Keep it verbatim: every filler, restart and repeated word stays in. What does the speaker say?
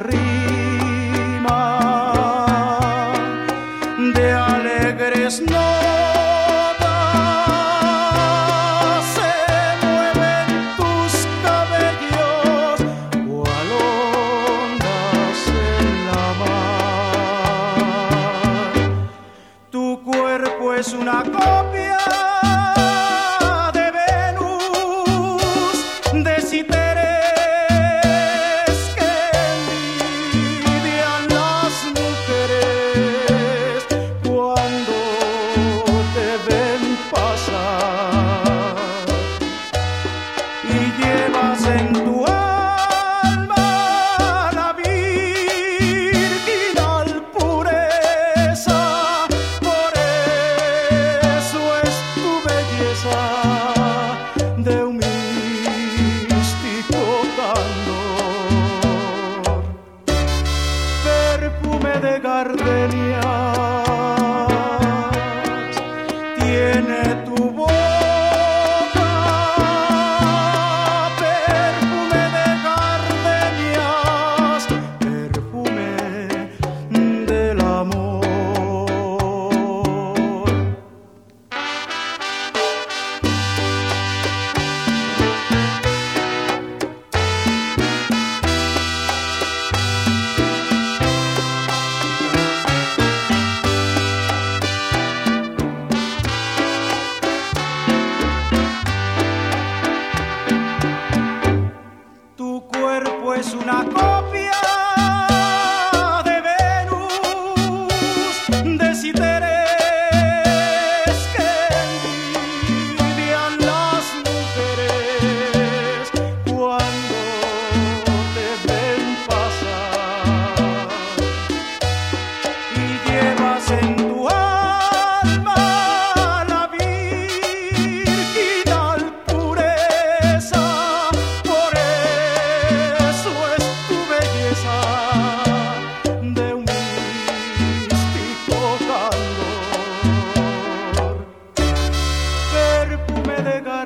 rima de alegres notas se mueven tus cabellos cual ondas en la mar. Tu cuerpo es una copia de gardenias tiene tu boca, perfume de gardenias, perfume del amor. Es una copia de Venus, de Citeres que envidian las mujeres cuando te ven pasar y llevas en tu alma la virginal pureza. Por de un místico calor, perfume de